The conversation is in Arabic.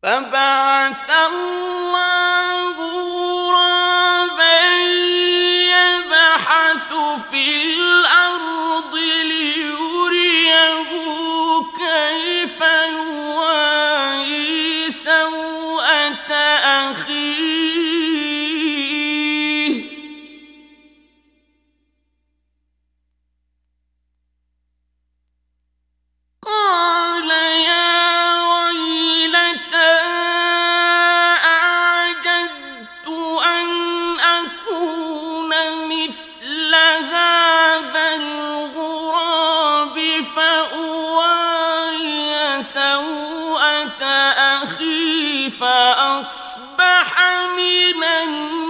فبعث الله غرابا يبحث في الأرض ليريه كيف يواري سوءة أخيه قال يا ويلتى أعجزت أن أكون مثل هذا الغراب فأواري سوءة أخي فأصبح من